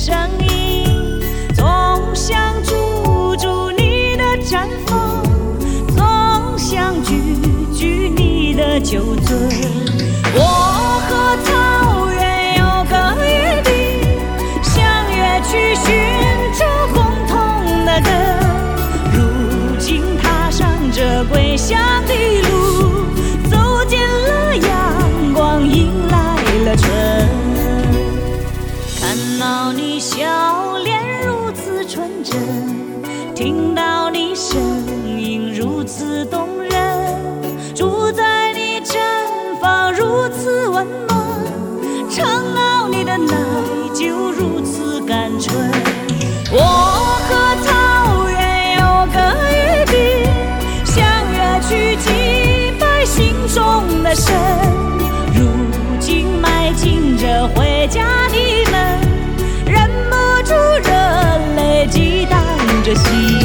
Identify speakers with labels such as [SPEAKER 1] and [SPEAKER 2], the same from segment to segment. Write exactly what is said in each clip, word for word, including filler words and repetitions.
[SPEAKER 1] 声音，总想驻住你的绽放，总想句句你的酒醉。我和草原有个约定，相约去寻找共同的根。如今踏上这归乡的路，走进了阳光，迎来了春。看到你笑脸如此纯真，听到你声音如此动人，住在你毡房如此温暖，尝到你的奶酒如此甘醇。我和草原有个约定，相约去祭拜心中的神。如今迈进这回家的门，忍不住热泪激荡着心。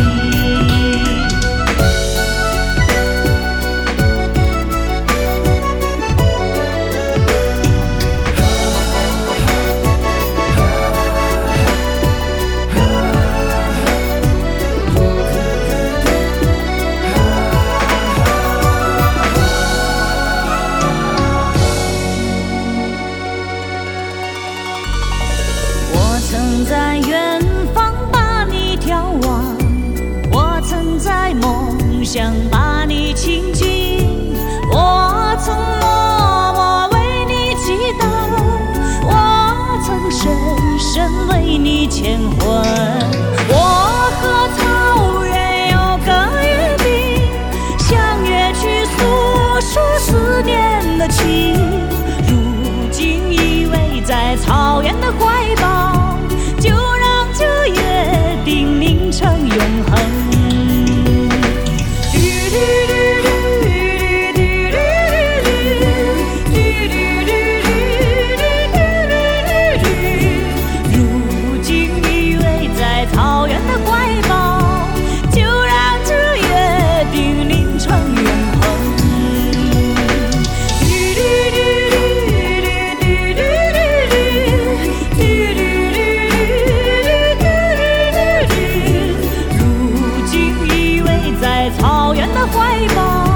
[SPEAKER 1] 曾在远方把你眺望，我曾在梦想把你亲近，我曾默默为你祈祷，我曾深深为你牵魂。我和草原有个约定，相约去诉说思念的情，如今依偎在草原的怀抱，就让这约定凝成永恒。如今依偎在草原的怀抱，就让这约定凝成永恒。在草原的怀抱。